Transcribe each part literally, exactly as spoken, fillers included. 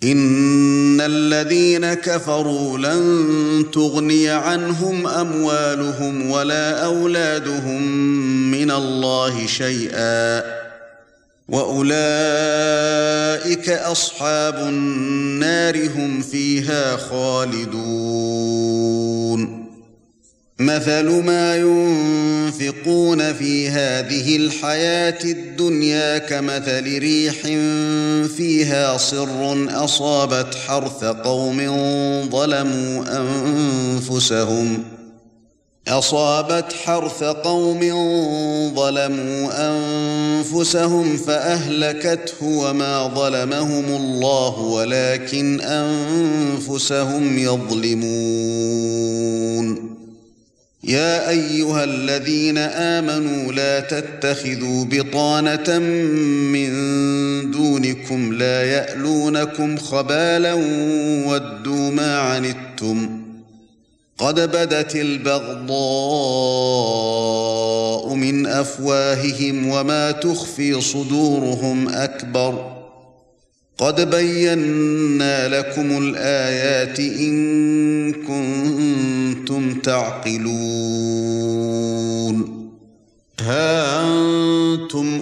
إن الذين كفروا لن تغني عنهم أموالهم ولا أولادهم من الله شيئا وأولئك أصحاب النار هم فيها خالدون مثل ما ينفقون في هذه الحياة الدنيا كمثل ريح فيها صر أصابت حرث قوم ظلموا أنفسهم أصابت حرث قوم ظلموا أنفسهم فأهلكته وما ظلمهم الله ولكن أنفسهم يظلمون يا أيها الذين آمنوا لا تتخذوا بطانة من دونكم لا يألونكم خبالا ودوا ما عنتم قد بدت البغضاء من أفواههم وما تخفي صدورهم أكبر قد بينا لكم الآيات إن كنتم تعقلون ها أنتم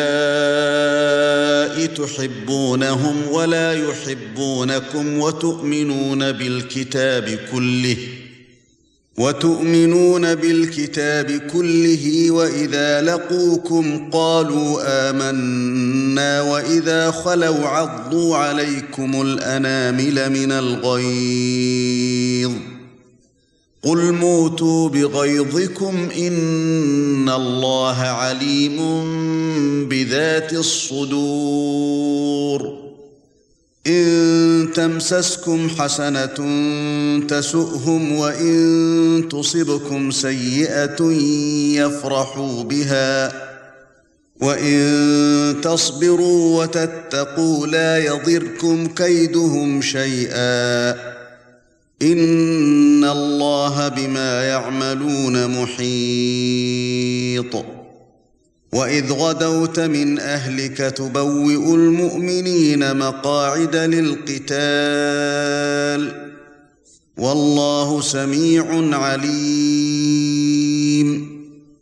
أولئك تحبونهم ولا يحبونكم وتؤمنون بالكتاب كله وتؤمنون بالكتاب كله وإذا لقوكم قالوا آمنا وإذا خلوا عضوا عليكم الأنامل من الغيظ قل موتوا بغيظكم إن الله عليم بذات الصدور إن تمسسكم حسنة تسؤهم وإن تصبكم سيئة يفرحوا بها وإن تصبروا وتتقوا لا يضركم كيدهم شيئا إن الله بما يعملون محيط وإذ غدوت من أهلك تبوئ المؤمنين مقاعد للقتال والله سميع عليم